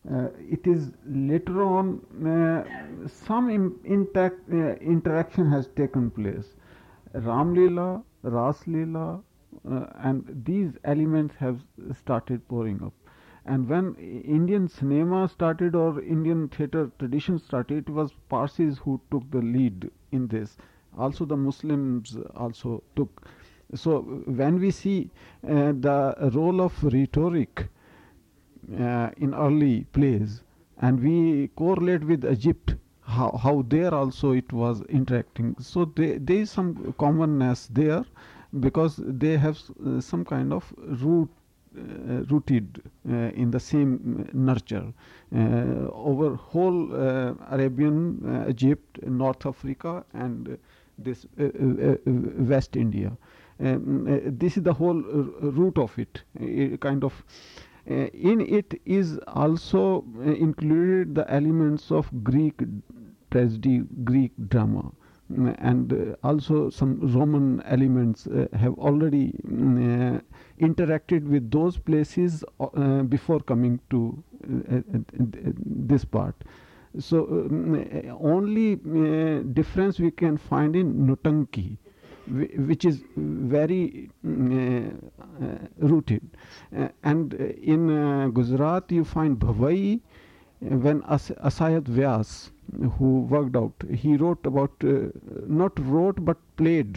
It is later on some interaction has taken place. Ram Leela, Ras Leela, and these elements have started pouring up. And when Indian cinema started or Indian theatre tradition started, it was Parsis who took the lead in this. Also, the Muslims also took. So, when we see the role of rhetoric in early plays, and we correlate with Egypt, how there also it was interacting. So there is some commonness there because they have some kind of rooted in the same nurture over whole Arabian, Egypt, North Africa, and this West India. This is the whole root of it, kind of. In it is also included the elements of Greek tragedy, Greek drama, and also some Roman elements have already interacted with those places before coming to this part. So only difference we can find in Nutanki, which is very rooted. And in Gujarat, you find Bhavai. When Asayat Vyas, who worked out, he wrote about, not wrote but played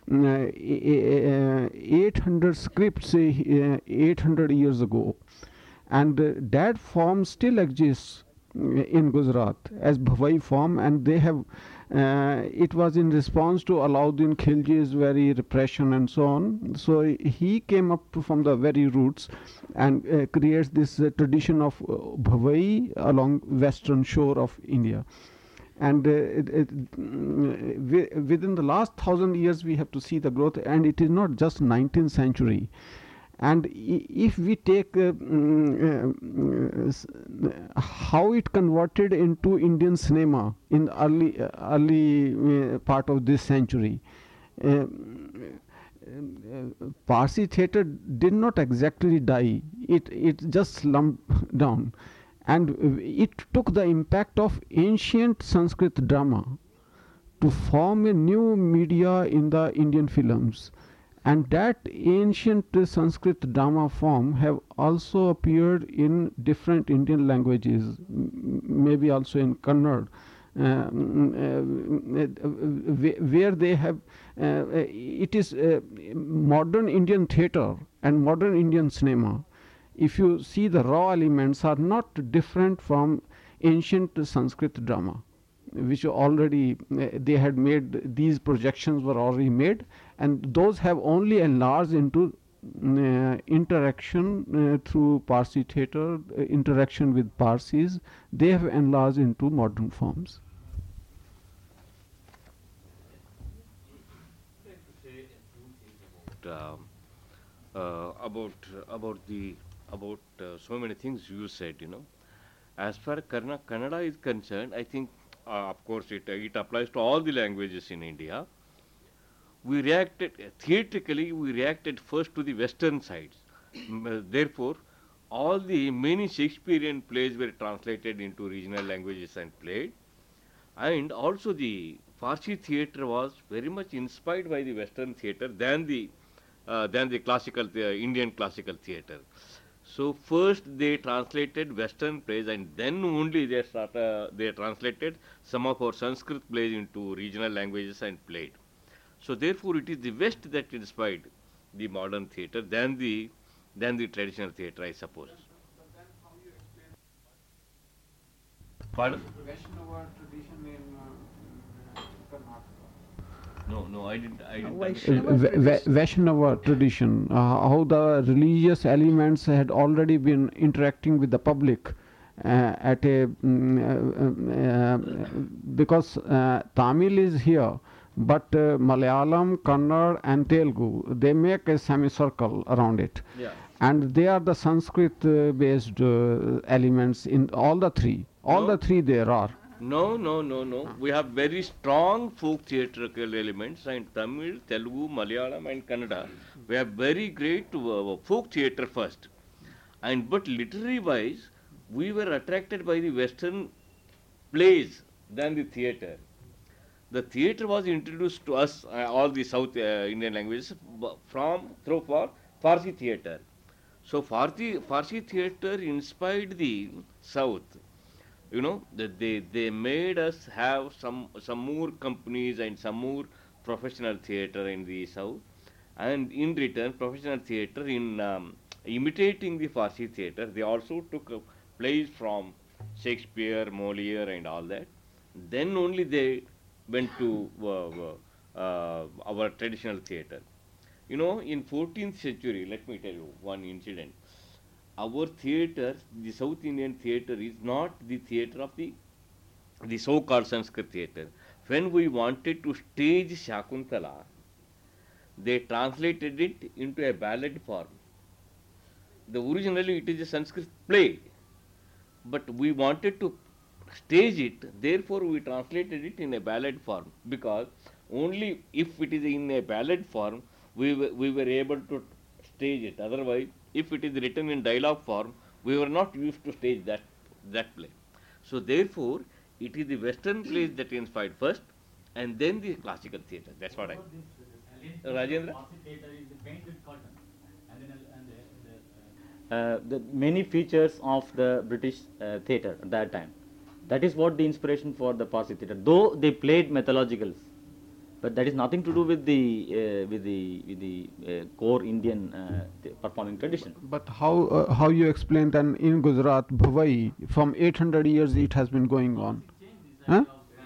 800 scripts 800 years ago. And that form still exists in Gujarat as Bhavai form, and they have it was in response to Alauddin Khilji's very repression and so on. So he came up from the very roots and creates this tradition of Bhavai along western shore of India. And within the last 1,000 years we have to see the growth, and it is not just 19th century. And if we take how it converted into Indian cinema in the early part of this century, Parsi theatre did not exactly die. It just slumped down, and it took the impact of ancient Sanskrit drama to form a new media in the Indian films. And that ancient Sanskrit drama form have also appeared in different Indian languages, maybe also in Kannada, where they have it is modern Indian theatre and modern Indian cinema. If you see, the raw elements are not different from ancient Sanskrit drama, which already they had made, these projections were already made, and those have only enlarged into interaction through Parsi theatre, interaction with Parsis. They have enlarged into modern forms. About so many things you said, you know. As far as Kannada is concerned, I think, of course, it applies to all the languages in India. We reacted theatrically. We reacted first to the Western sides. Therefore, all the many Shakespearean plays were translated into regional languages and played. And also, the Farsi theatre was very much inspired by the Western theatre than the classical Indian classical theatre. So first they translated Western plays, and then only they translated some of our Sanskrit plays into regional languages and played. So therefore, it is the West that inspired the modern theatre than the traditional theatre, I suppose. Pardon? Vaishnava tradition in Karnataka. No, I didn't. Vaishnava tradition, how the religious elements had already been interacting with the public at a because Tamil is here, but Malayalam, Kannada, and Telugu, they make a semicircle around it. Yeah. And they are the Sanskrit based elements in all the three. All the three there are. No. We have very strong folk theatrical elements in Tamil, Telugu, Malayalam, and Kannada. We have very great folk theatre first. But literary wise, we were attracted by the Western plays than the theatre. The theatre was introduced to us, all the South Indian languages, from through Farsi theatre. So Farsi theatre inspired the South. You know that they made us have some more companies and some more professional theatre in the South, and in return, professional theatre in imitating the Farsi theatre, they also took plays from Shakespeare, Moliere, and all that. Then only they went to our traditional theatre. You know, in 14th century, let me tell you one incident. Our theatre, the South Indian theatre, is not the theatre of the so-called Sanskrit theatre. When we wanted to stage Shakuntala, they translated it into a ballad form. Originally it is a Sanskrit play, but we wanted to stage it, therefore we translated it in a ballad form, because only if it is in a ballad form we were able to stage it. Otherwise, if it is written in dialogue form, we were not used to stage that play. So therefore, it is the Western plays that inspired first, and then the classical theatre. That's what I. Rajendra. The many features of the British theatre at that time. That is what the inspiration for the Parsi theatre. Though they played mythologicals, but that is nothing to do with the core Indian performing tradition. But how you explain then in Gujarat, Bhavai, from 800 years it has been going on? Huh?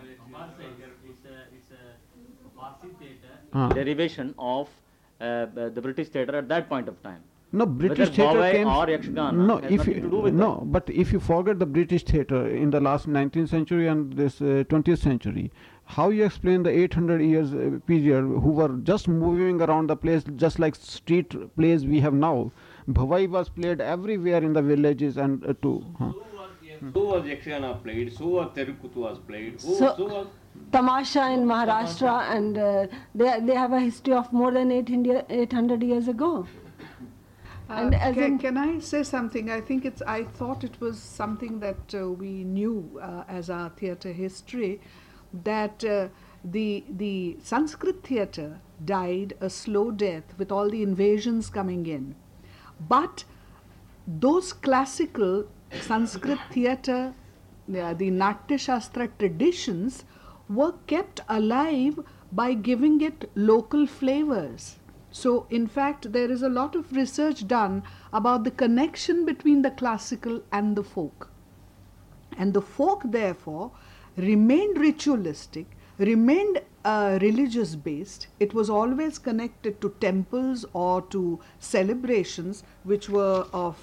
Derivation of the British theatre at that point of time. No, British Whether theatre Bhavai came. or Yakshagana No, has if nothing you, to do with no, that. but if you forget the British theatre in the last 19th century and this 20th century, how you explain the 800 years period who were just moving around the place just like street plays we have now? Bhavai was played everywhere in the villages and So was Yakshagana played, so was Terukuttu was played, So- so was Tamasha in Maharashtra, and they have a history of more than 800 years ago. And as in- Can I say something? I thought it was something that we knew as our theatre history, that the Sanskrit theatre died a slow death with all the invasions coming in. But those classical Sanskrit theatre, the Natya Shastra traditions, were kept alive by giving it local flavors. So, in fact, there is a lot of research done about the connection between the classical and the folk. And the folk, therefore, remained ritualistic, remained religious based. It was always connected to temples or to celebrations which were of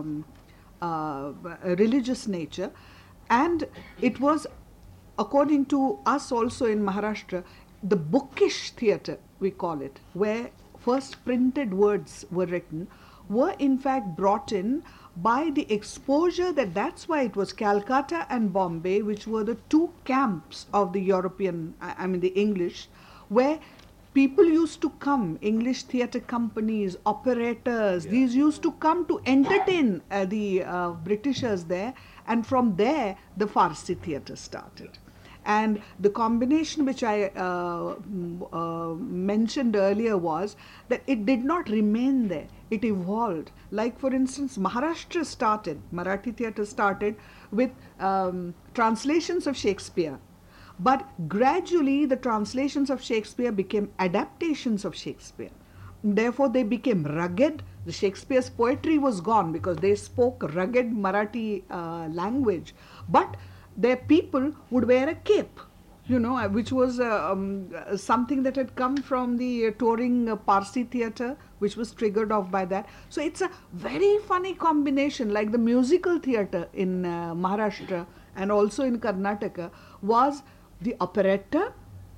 a religious nature. And it was, according to us also in Maharashtra, the bookish theatre, we call it, where first printed words were written, were in fact brought in by the exposure that's why it was Calcutta and Bombay, which were the two camps of the European, the English, where people used to come, English theatre companies, operators, these used to come to entertain the Britishers there, and from there the Farsi theatre started. And the combination which I mentioned earlier was that it did not remain there, it evolved. Like for instance, Maharashtra started, Marathi theatre started with translations of Shakespeare. But gradually the translations of Shakespeare became adaptations of Shakespeare. Therefore they became rugged. The Shakespeare's poetry was gone because they spoke rugged Marathi language. But their people would wear a cape, which was something that had come from the touring Parsi theatre, which was triggered off by that. So it's a very funny combination, like the musical theatre in Maharashtra and also in Karnataka was the operetta,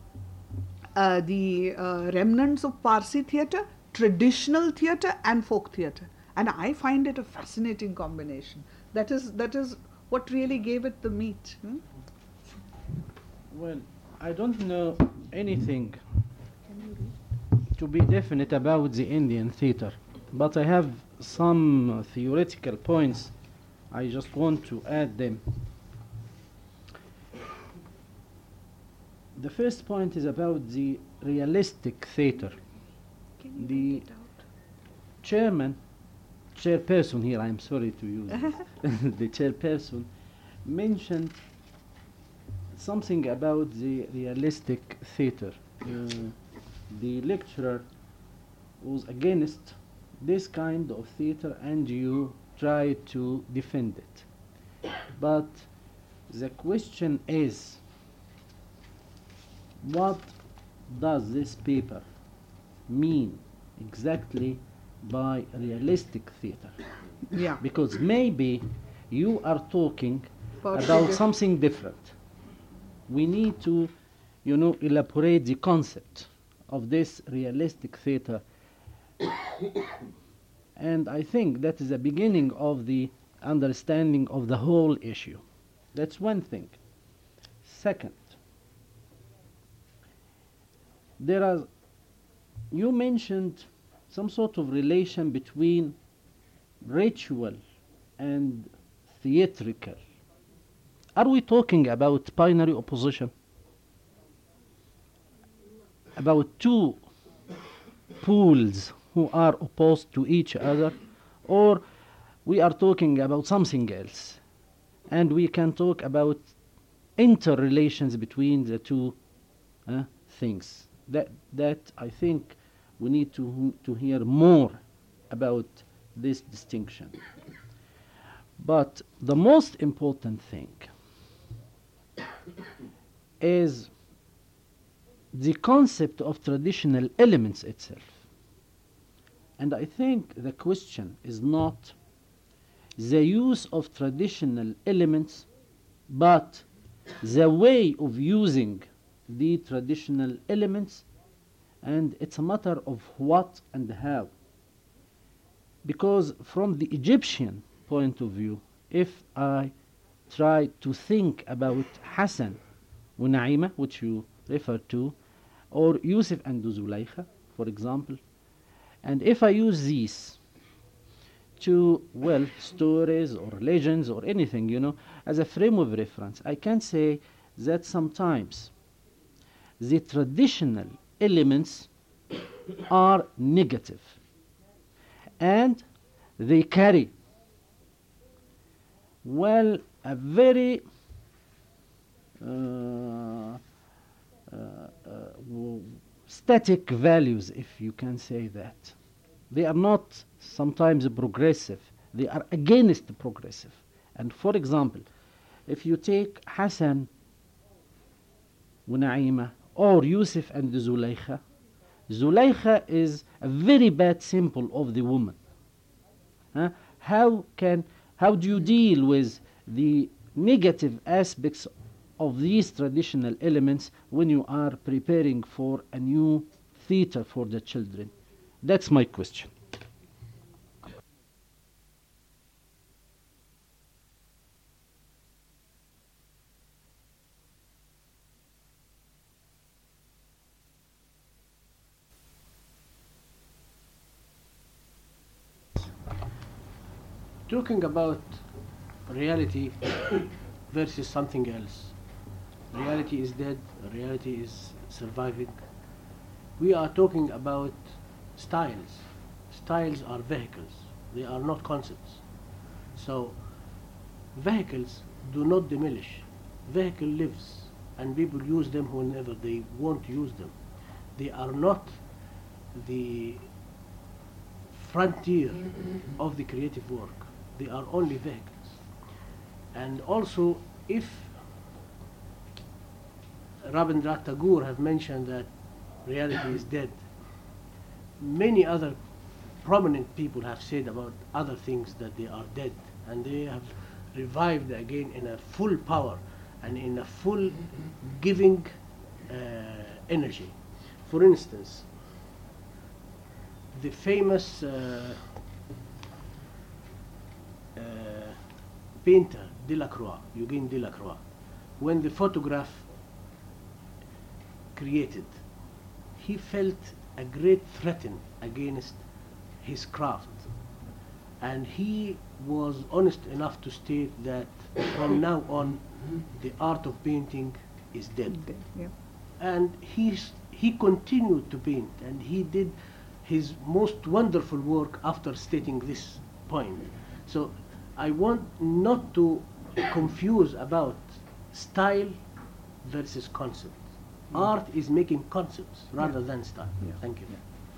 the remnants of Parsi theatre, traditional theatre and folk theatre. And I find it a fascinating combination. That is what really gave it the meat. Well, I don't know anything to be definite about the Indian theater, but I have some theoretical points I just want to add them. The first point is about the realistic theater. The chairperson here, I'm sorry to use this, the chairperson mentioned something about the realistic theater. The lecturer was against this kind of theater and you try to defend it. But the question is, what does this paper mean exactly by realistic theater? Yeah. Because maybe you are talking Partly about different. something different. We need to, elaborate the concept of this realistic theater. And I think that is the beginning of the understanding of the whole issue. That's one thing. Second, you mentioned some sort of relation between ritual and theatrical. Are we talking about binary opposition? About two pools who are opposed to each other? Or we are talking about something else? And we can talk about interrelations between the two things. That I think we need to hear more about this distinction. But the most important thing is the concept of traditional elements itself. And I think the question is not the use of traditional elements, but the way of using the traditional elements, and it's a matter of what and how. Because from the Egyptian point of view, if I try to think about Hassan and Naima, which you refer to, or Yusuf and Zulaykha, for example, and if I use these two, stories or legends or anything, as a frame of reference, I can say that sometimes the traditional elements are negative and they carry a very static values, if you can say that. They are not sometimes progressive, they are against progressive. And for example, if you take Hassan and Naima or Yusuf and Zulaykha, Zulaykha is a very bad symbol of the woman. How do you deal with the negative aspects of these traditional elements when you are preparing for a new theater for the children? That's my question. Talking about reality versus something else. Reality is dead, reality is surviving. We are talking about styles. Styles are vehicles, they are not concepts. So, vehicles do not diminish. Vehicle lives, and people use them whenever they want to use them. They are not the frontier of the creative work. They are only vehicles. And also, if Rabindranath Tagore have mentioned that reality is dead, many other prominent people have said about other things that they are dead, and they have revived again in a full power and in a full giving energy. For instance, the famous painter Delacroix, Eugène Delacroix, when the photograph created, he felt a great threat against his craft. And he was honest enough to state that from now on, the art of painting is dead. Yeah. And he continued to paint, and he did his most wonderful work after stating this point. So I want not to confuse about style versus concept. Art is making concepts rather than style. Yeah. Thank you.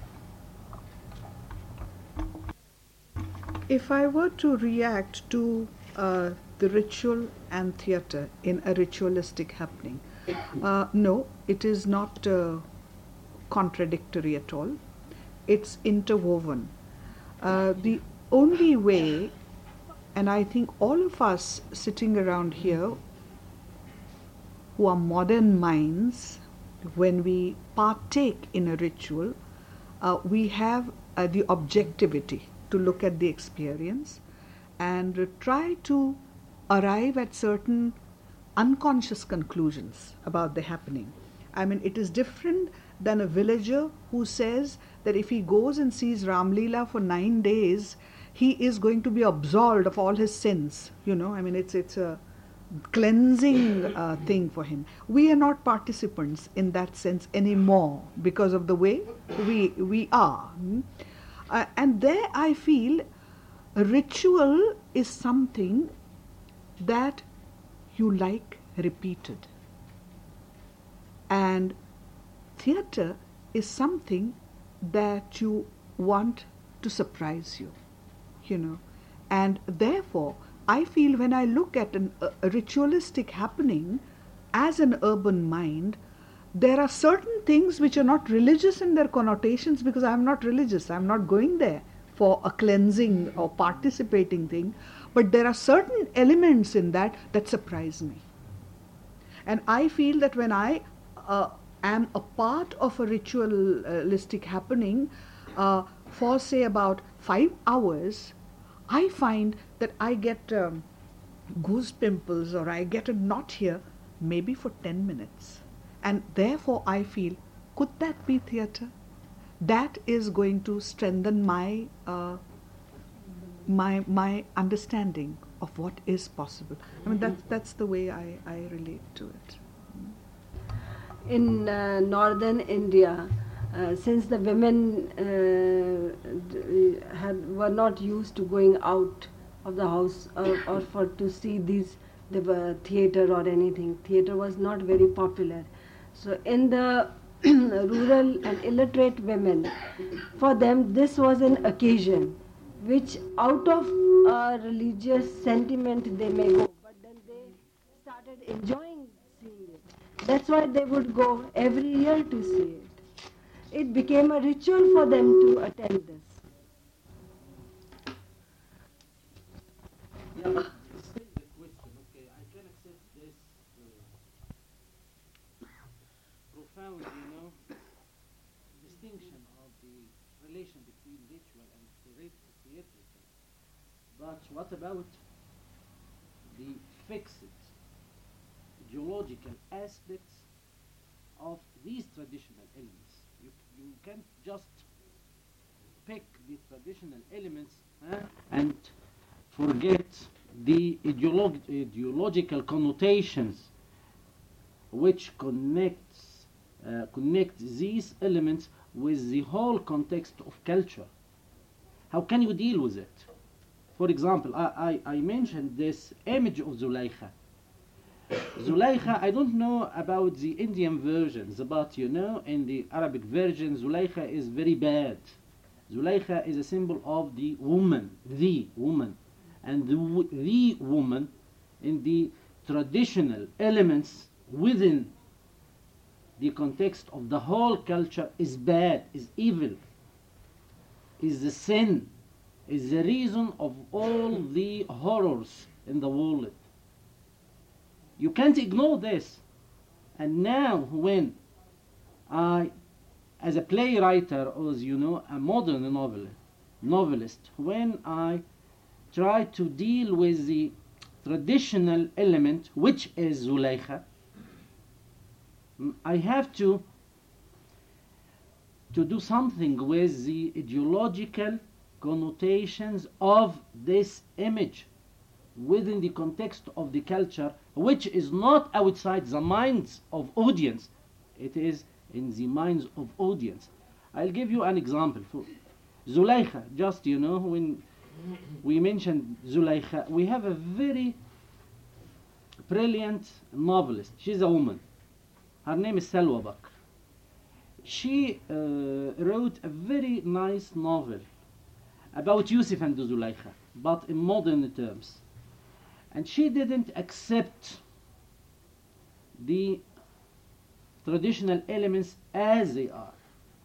If I were to react to the ritual and theatre in a ritualistic happening, no, it is not contradictory at all. It's interwoven. The only way, and I think all of us sitting around here who are modern minds, when we partake in a ritual, we have the objectivity to look at the experience and try to arrive at certain unconscious conclusions about the happening. I mean, it is different than a villager who says that if he goes and sees Ram Leela for 9 days, he is going to be absolved of all his sins. You know, I mean, it's a cleansing thing for him. We are not participants in that sense anymore because of the way we are. And there I feel a ritual is something that you like repeated. And theatre is something that you want to surprise you, you know. And therefore, I feel when I look at a ritualistic happening as an urban mind, there are certain things which are not religious in their connotations because I'm not religious. I'm not going there for a cleansing or participating thing. But there are certain elements in that that surprise me. And I feel that when I am a part of a ritualistic happening for say about 5 hours, I find that I get goose pimples or I get a knot here maybe for 10 minutes. And therefore I feel, could that be theatre? That is going to strengthen my my understanding of what is possible. I mean, that's the way I relate to it. In northern India, since the women were not used to going out of the house or for to see the theatre or anything, theatre was not very popular. So in the rural and illiterate women, for them this was an occasion which out of religious sentiment they may go, but then they started enjoying seeing it. That's why they would go every year to see it. It became a ritual for them to attend this. Yeah, still the question, okay, I can accept this profound, distinction of the relation between ritual and theatrical. But what about the fixed ideological aspects of these traditional elements? You can't just pick the traditional elements and forget the ideological connotations which connect these elements with the whole context of culture. How can you deal with it? For example, I mentioned this image of Zulaykha. Zulaykha, I don't know about the Indian versions, but in the Arabic version, Zulaykha is very bad. Zulaykha is a symbol of the woman. And the woman in the traditional elements within the context of the whole culture is bad, is evil, is the sin, is the reason of all the horrors in the world. You can't ignore this. And now when I, as a playwright or as a modern novelist, when I try to deal with the traditional element, which is Zulaykha, I have to do something with the ideological connotations of this image within the context of the culture, which is not outside the minds of audience, it is in the minds of audience. I'll give you an example. For Zulaykha, just when we mentioned Zulaykha, we have a very brilliant novelist. She's a woman. Her name is Salwa Bakr. She wrote a very nice novel about Yusuf and Zulaykha, but in modern terms. And she didn't accept the traditional elements as they are.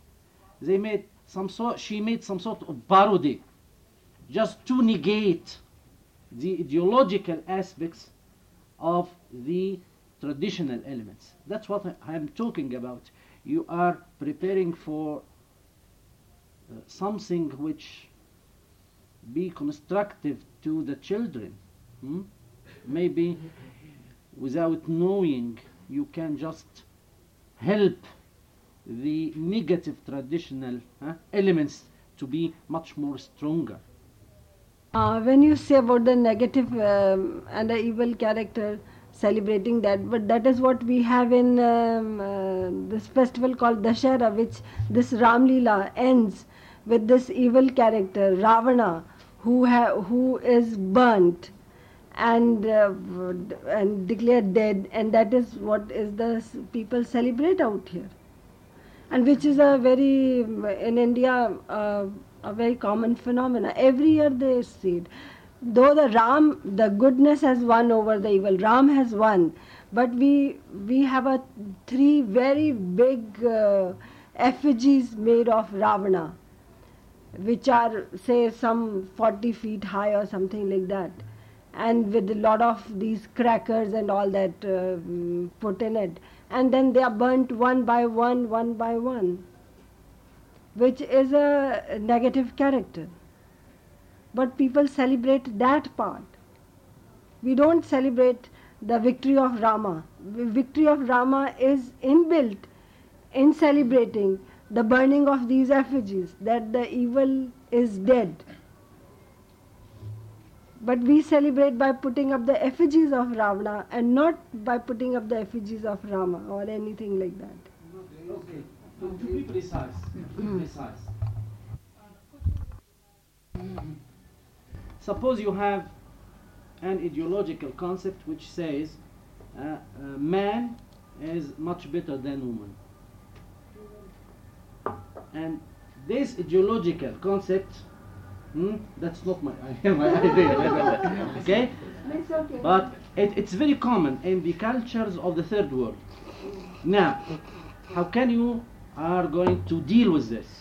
She made some sort of parody just to negate the ideological aspects of the traditional elements. That's what I'm talking about. You are preparing for something which be constructive to the children. Maybe without knowing, you can just help the negative traditional elements to be much more stronger. When you say about the negative and the evil character, celebrating that, but that is what we have in this festival called Dashera, which this Ram Leela ends with this evil character Ravana, who is burnt and declared dead, and that is what is the people celebrate out here, and which is a very in India a very common phenomena. Every year they see it. Though the goodness has won over the evil, Ram has won, but we have three very big effigies made of Ravana, which are say some 40 feet high or something like that, and with a lot of these crackers and all that put in it, and then they are burnt one by one, which is a negative character. But people celebrate that part. We don't celebrate the victory of Rama. The victory of Rama is inbuilt in celebrating the burning of these effigies, that the evil is dead. But we celebrate by putting up the effigies of Ravana and not by putting up the effigies of Rama or anything like that. Okay, to be precise, Suppose you have an ideological concept which says man is much better than woman. And this ideological concept, that's not my idea, okay? But it's very common in the cultures of the third world. Now, how can you are going to deal with this?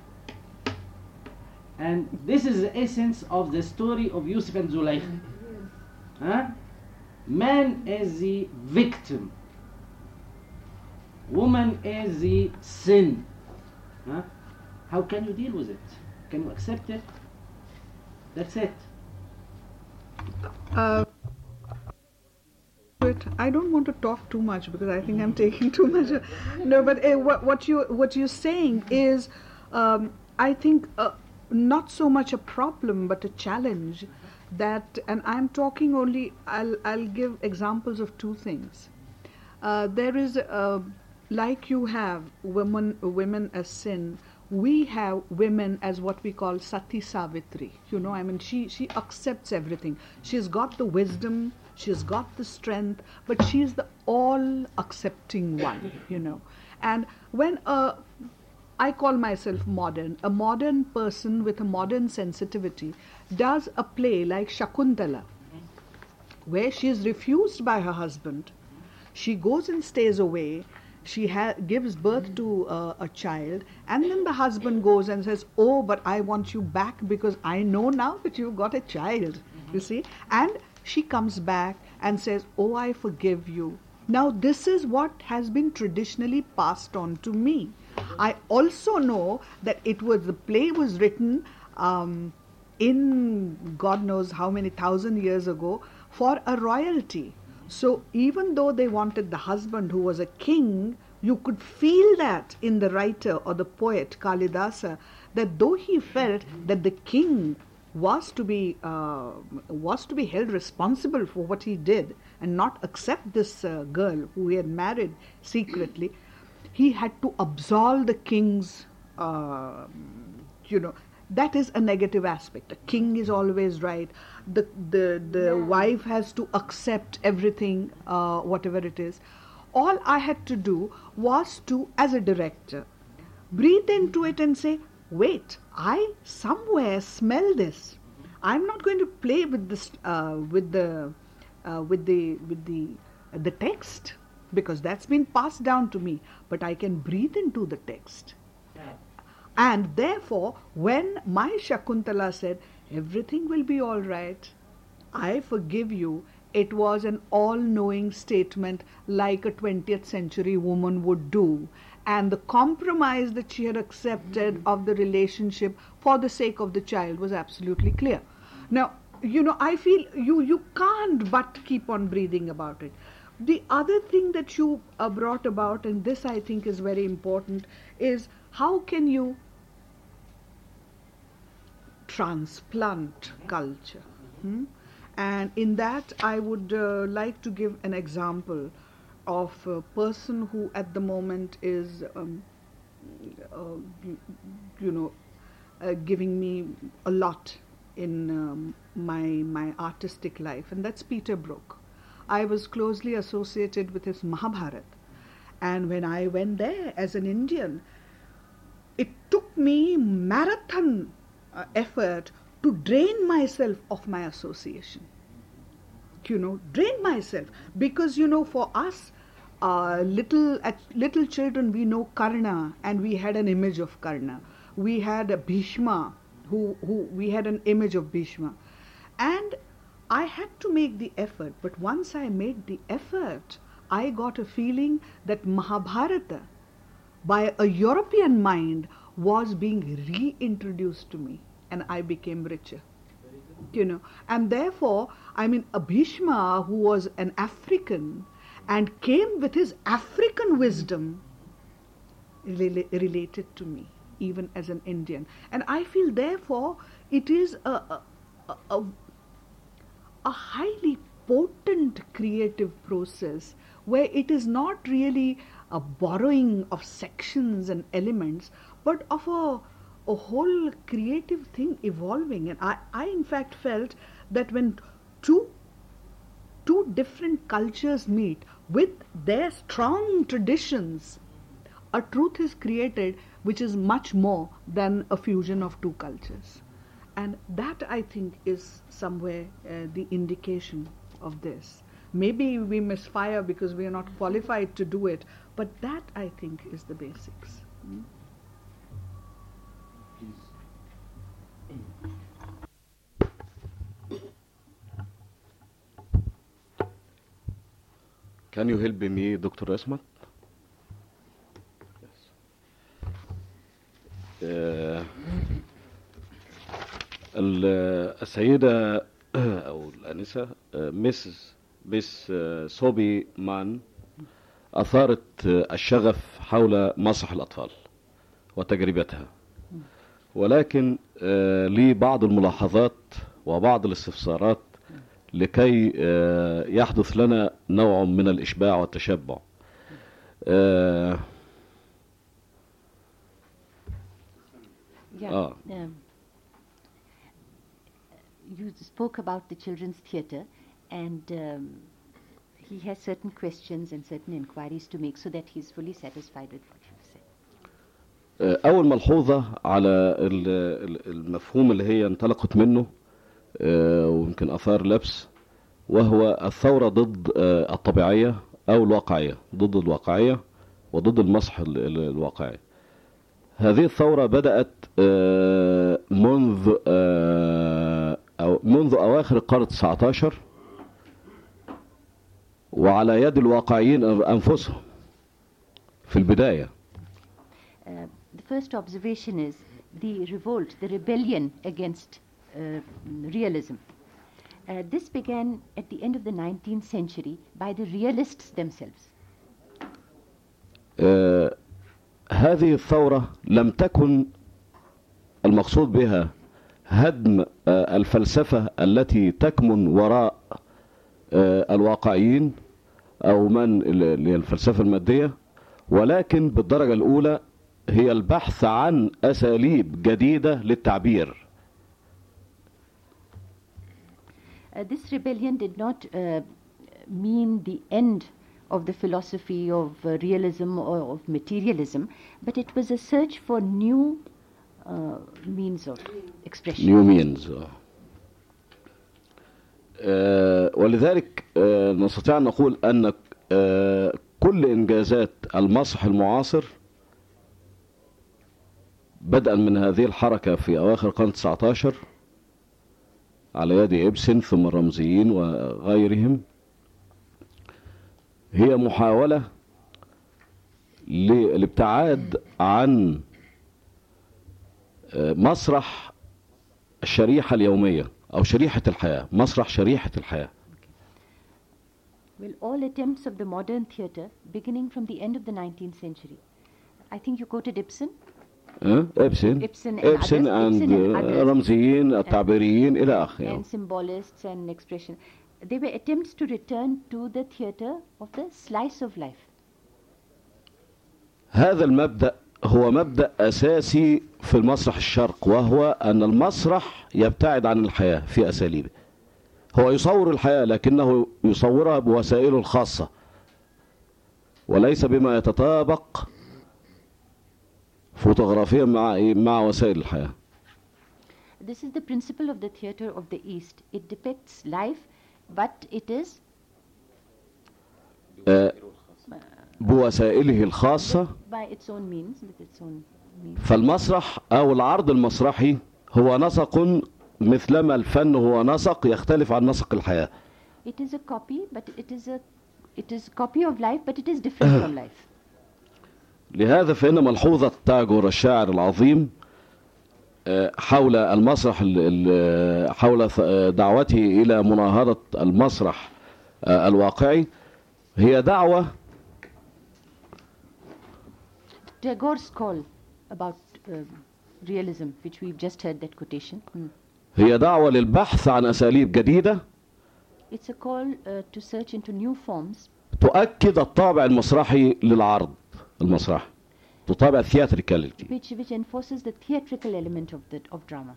And this is the essence of the story of Yusuf and Zulaykha. Man is the victim. Woman is the sin. How can you deal with it? Can you accept it? That's it. I don't want to talk too much because I think I'm taking too much. No, but what you're saying is, I think. Not so much a problem but a challenge, that, and I'm talking only, I'll give examples of two things. There is like you have women as sin, we have women as what we call Sati Savitri. I mean, she accepts everything. She's got the wisdom, she's got the strength, but she's the all accepting one. And when I call myself modern. A modern person with a modern sensitivity does a play like Shakuntala, where she is refused by her husband. She goes and stays away. She gives birth to a child, and then the husband goes and says, "Oh, but I want you back because I know now that you've got a child." You see? And she comes back and says, "Oh, I forgive you." Now, this is what has been traditionally passed on to me. I also know that the play was written in God knows how many thousand years ago for a royalty. So even though they wanted the husband who was a king, you could feel that in the writer or the poet Kalidasa, that though he felt that the king was to be held responsible for what he did and not accept this girl who he had married secretly, he had to absolve the king's, that is a negative aspect. A king is always right. The wife has to accept everything, whatever it is. All I had to do was to, as a director, breathe into it and say, wait, I somewhere smell this. I'm not going to play with this, with the text, because that's been passed down to me. But I can breathe into the text. And therefore, when my Shakuntala said, everything will be all right, I forgive you, it was an all-knowing statement like a 20th century woman would do. And the compromise that she had accepted of the relationship for the sake of the child was absolutely clear. Now, I feel you can't but keep on breathing about it. The other thing that you brought about, and this I think is very important, is how can you transplant culture? And in that I would like to give an example of a person who at the moment is giving me a lot in my artistic life, and that's Peter Brook. I was closely associated with his Mahabharat, and when I went there as an Indian, it took me marathon effort to drain myself of my association. Drain myself, because for us little children, we know Karna, and we had an image of Karna. We had a Bhishma, who we had an image of Bhishma, and I had to make the effort. But once I made the effort, I got a feeling that Mahabharata, by a European mind, was being reintroduced to me, and I became richer. And therefore, a Bhishma who was an African and came with his African wisdom related to me, even as an Indian. And I feel, therefore, it is a highly potent creative process where it is not really a borrowing of sections and elements, but of a whole creative thing evolving. And I in fact felt that when two different cultures meet with their strong traditions, a truth is created which is much more than a fusion of two cultures. And that, I think, is somewhere the indication of this. Maybe we misfire because we are not qualified to do it, but that, I think, is the basics. Can you help me, Dr. Esmat? السيدة أو الآنسة مس سوبي مان أثارت الشغف حول مسرح الأطفال وتجربتها، ولكن لي بعض الملاحظات وبعض الاستفسارات لكي يحدث لنا نوع من الإشباع والتشبع. You spoke about the children's theatre, and he has certain questions and certain inquiries to make so that he's fully satisfied with what you've said. أول ملحوظة على المفهوم اللي هي انطلقت منه ويمكن أثار لبس، وهو الثورة ضد الطبيعية أو الواقعية، ضد الواقعية وضد المسح الواقعي. هذه الثورة بدأت منذ أواخر القرن 19 وعلى يد الواقعيين أنفسهم في البداية. The first observation is the revolt, the rebellion against realism. This began at the end of the 19th century by the realists themselves. هذه الثورة لم تكن المقصود بها هدم الفلسفة التي تكمن وراء الواقعيين أو من الفلسفة المادية، ولكن بالدرجة الأولى هي البحث عن أساليب جديدة للتعبير. This rebellion did not mean the end of the philosophy of realism or of materialism, but it was a search for new means of expression. New means. ولذلك نستطيع أن نقول أن كل إنجازات المسرح المعاصر بدءا من هذه الحركة في أواخر القرن 19 على يد إبسن ثم الرمزيين وغيرهم هي محاولة للابتعاد عن مسرح الشريحة اليومية أو شريحة الحياة، مسرح شريحة الحياة. Well, all attempts of the modern theatre, beginning from the end of the 19th century. I think you quoted Ibsen. Ibsen and رمزيين التعبيريين إلى آخره. And symbolists and expression. They were attempts to return to the theatre of the slice of life. هذا المبدأ هو مبدأ أساسي في المسرح الشرق، وهو أن المسرح يبتعد عن الحياة في أساليبه. هو يصور الحياة لكنه يصورها بوسائله الخاصة وليس بما يتطابق فوتوغرافيا مع وسائل الحياة. This is the principle of the theatre of the East. It depicts life, but it is بوسائله الخاصة by its own means, with its own means. فالمسرح أو العرض المسرحي هو نسق مثلما الفن هو نسق يختلف عن نسق الحياة. It is a copy, but it is copy of life, but it is different from life. لهذا فإن ملحوظة تاجور الشاعر العظيم حول المسرح حول دعوته إلى مناهضة المسرح الواقعي هي دعوة. Tagore's call about realism, which we've just heard that quotation. هي دعوة للبحث عن أساليب جديدة. It's a call to search into new forms. تؤكد الطابع المسرحي للعرض المسرحي. تطابع theatricality. Which enforces the theatrical element of drama.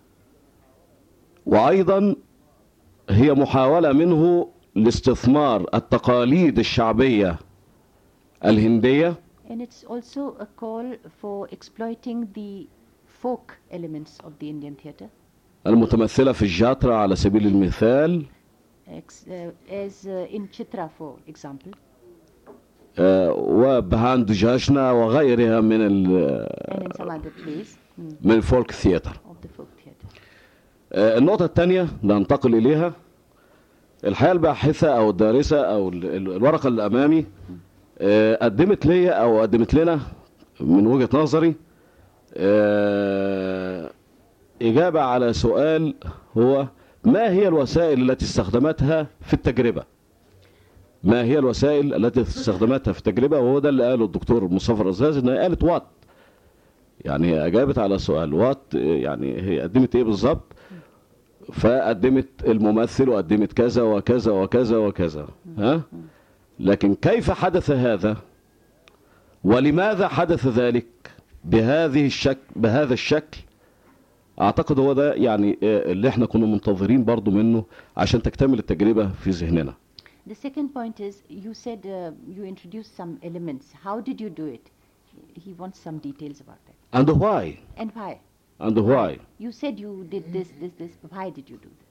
وأيضا هي محاولة منه لاستثمار التقاليد الشعبية الهندية. And it's also a call for exploiting the folk elements of the Indian theatre. المتمثلة في الجاترا على سبيل المثال. As in Chitra, for example. وبهاند جاشنا وغيرها من من الفولك ثياتر. النقطة الثانية ننتقل إليها الحياة الباحثة أو الدارسة أو الورقة اللي أمامي قدمت لي أو قدمت لنا من وجهة نظري إجابة على سؤال هو ما هي الوسائل التي استخدمتها في التجربة؟ ما هي الوسائل التي استخدمتها في التجربة؟ وهو ده اللي قاله الدكتور مصطفى الرزاز، انها قالت وات. يعني هي اجابت على سؤال وات، يعني هي قدمت ايه بالظبط؟ فقدمت الممثل وقدمت كذا وكذا وكذا وكذا. ها؟ لكن كيف حدث هذا؟ ولماذا حدث ذلك بهذا الشكل؟ اعتقد هو ده يعني اللي احنا كنا منتظرين برضو منه عشان تكتمل التجربة في ذهننا. The second point is, you said you introduced some elements. How did you do it? He wants some details about that. And why? And why? And why? You said you did this. Why did you do that?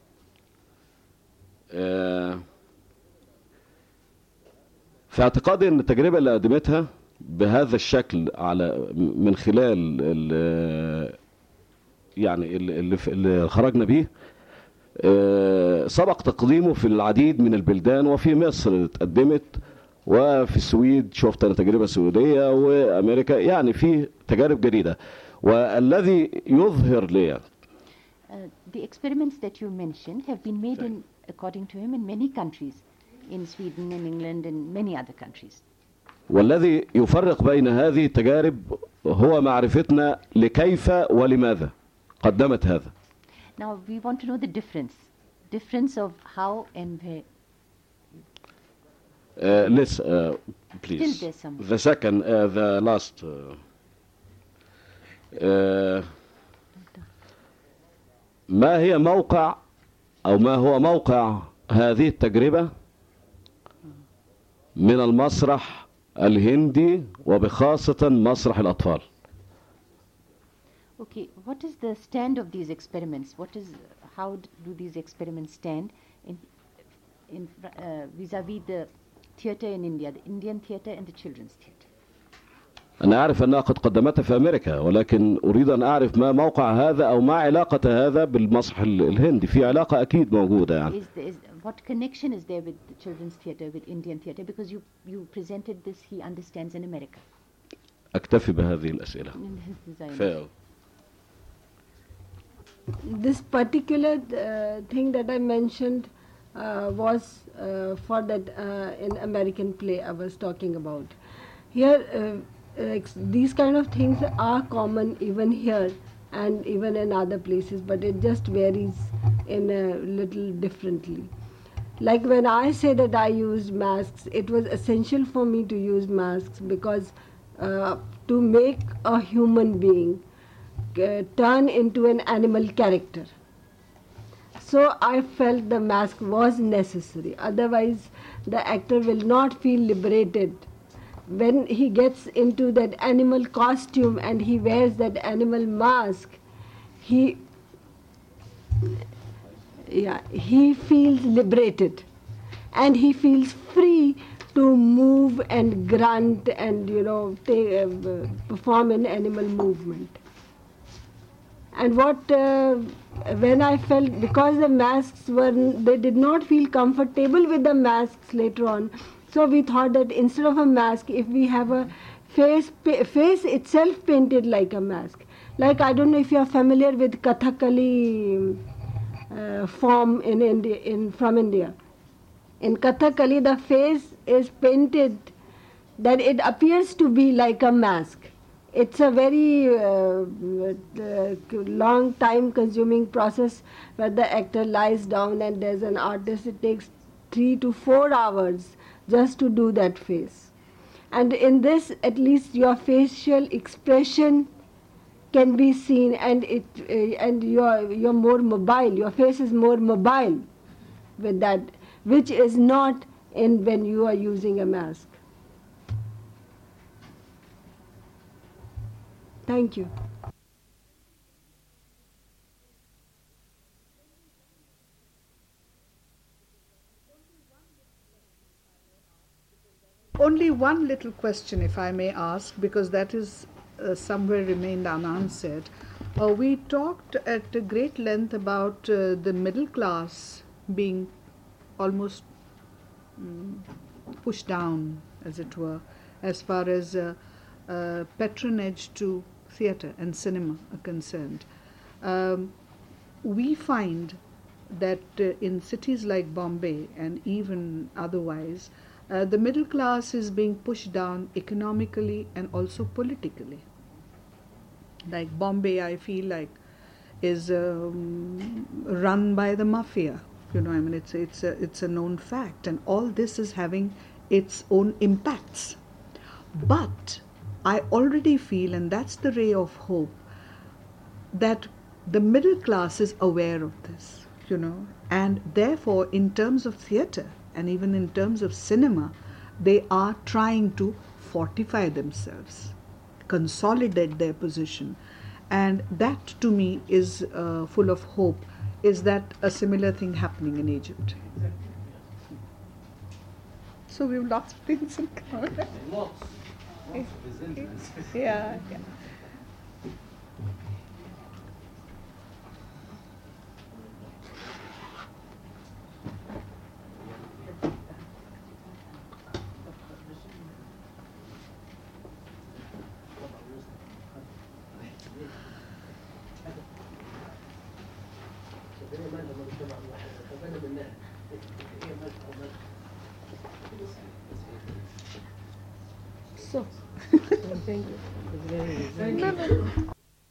في اعتقادي ان التجربة اللي قدمتها بهذا الشكل على من خلال يعني اللي خرجنا بيه سبق تقديمه في العديد من البلدان، وفي مصر اتقدمت وفي السويد شفت انا تجربة سويدية وامريكا، يعني في تجارب جديدة. والذي يظهر لي the experiments that you mentioned have been made in, according to him, in many countries, in Sweden and England and many other countries. والذي يفرق بين هذه التجارب هو معرفتنا لكيف ولماذا. قدمت هذا. Now we want to know the difference of how and where. Please. Still there's some. The second, the last. ما هي موقع أو ما هو موقع هذه التجربة من المسرح الهندي وبخاصة مسرح الأطفال؟ Okay, what is the stand of these experiments? How do these experiments stand vis-à-vis the theatre in India, the Indian theatre and the children's theatre? أنا أعرف أنها قد قدمتها في أمريكا، ولكن أريد أن أعرف ما موقع هذا أو ما علاقة هذا بالمسرح الهندي. في علاقة أكيد موجودة يعني. What connection is there with the children's theatre, with Indian theatre? Because you presented this, he understands, in America. أكتفي بهذه الأسئلة. فاو. This particular thing that I mentioned was for that in American play I was talking about. Here, these kind of things are common even here and even in other places, but it just varies in a little differently. Like when I say that I used masks, it was essential for me to use masks because to make a human being turn into an animal character. So I felt the mask was necessary. Otherwise, the actor will not feel liberated. When he gets into that animal costume and he wears that animal mask, he feels liberated and he feels free to move and grunt and perform an animal movement. And when I felt, because the masks they did not feel comfortable with the masks later on, so we thought that instead of a mask, if we have a face itself painted like a mask. Like, I don't know if you are familiar with Kathakali form in India, from India. In Kathakali, the face is painted that it appears to be like a mask. It's a very long time consuming process where the actor lies down and there's an artist. It takes 3 to 4 hours just to do that face. And in this, at least your facial expression can be seen, and you're more mobile. Your face is more mobile with that, which is not in when you are using a mask. Thank you. Only one little question, if I may ask, because that is somewhere remained unanswered. We talked at a great length about the middle class being almost pushed down, as it were, as far as patronage to theatre and cinema are concerned. We find that in cities like Bombay and even otherwise, the middle class is being pushed down economically and also politically. Like Bombay, I feel like, is run by the mafia. It's a known fact, and all this is having its own impacts. But I already feel, and that's the ray of hope, that the middle class is aware of this, and therefore, in terms of theatre and even in terms of cinema, they are trying to fortify themselves, consolidate their position. And that, to me, is full of hope. Is that a similar thing happening in Egypt? So we've lots of things in common. Yeah. So, thank you.